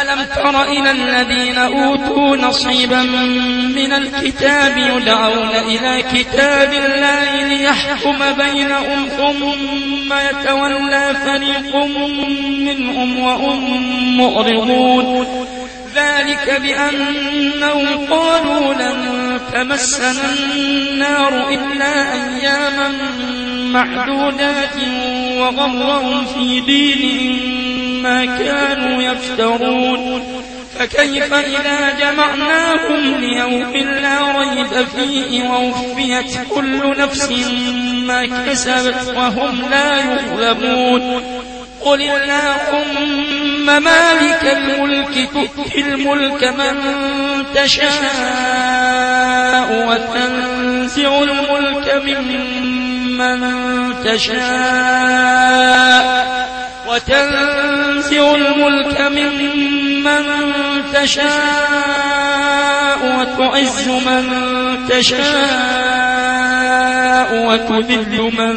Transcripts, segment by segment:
ألم تر إلى الذين أوتوا نصيبا من الكتاب يدعون إلى كتاب الله ليحكم بينهم ثم يتولى فريق منهم وهم معرضون ذلك بأنهم قالوا لن تمسنا النار إلا أياما معدودات وغرهم في دينهم ما كانوا يفترون فكيف إذا جمعناهم ليوم لا ريب فيه ووفيت كل نفس ما كسبت وهم لا يظلمون قل اللهم مالك الملك تؤتي الملك من تشاء وتنزع الملك ممن تشاء وتعز من تشاء وتذل من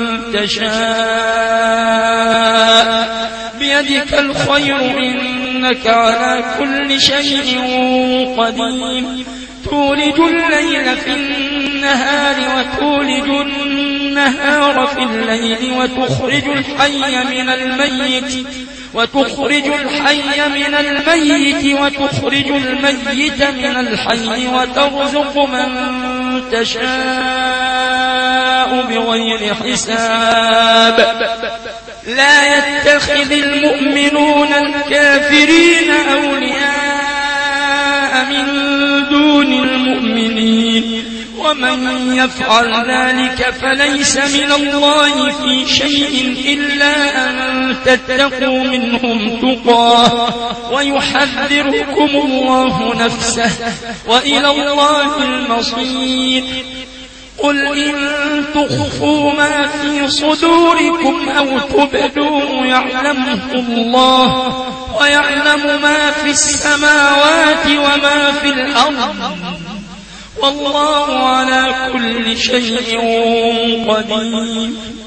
تشاء بيدك الخير إنك على كل شيء قدير تولج الليل في النهار وتولج النهار في الليل وتخرج الحي من الميت وتخرج الميت من الحي وترزق من تشاء بغير حساب لا يتخذ المؤمنون الكافرين أولياء من دون المؤمنين ومن يفعل ذلك فليس من الله في شيء إلا أن تتقوا منهم تقاه ويحذركم الله نفسه وإلى الله المصير قل إن تخفوا ما في صدوركم أو تبدوه يعلمه الله ويعلم ما في السماوات وما في الأرض والله على كل شيء قدير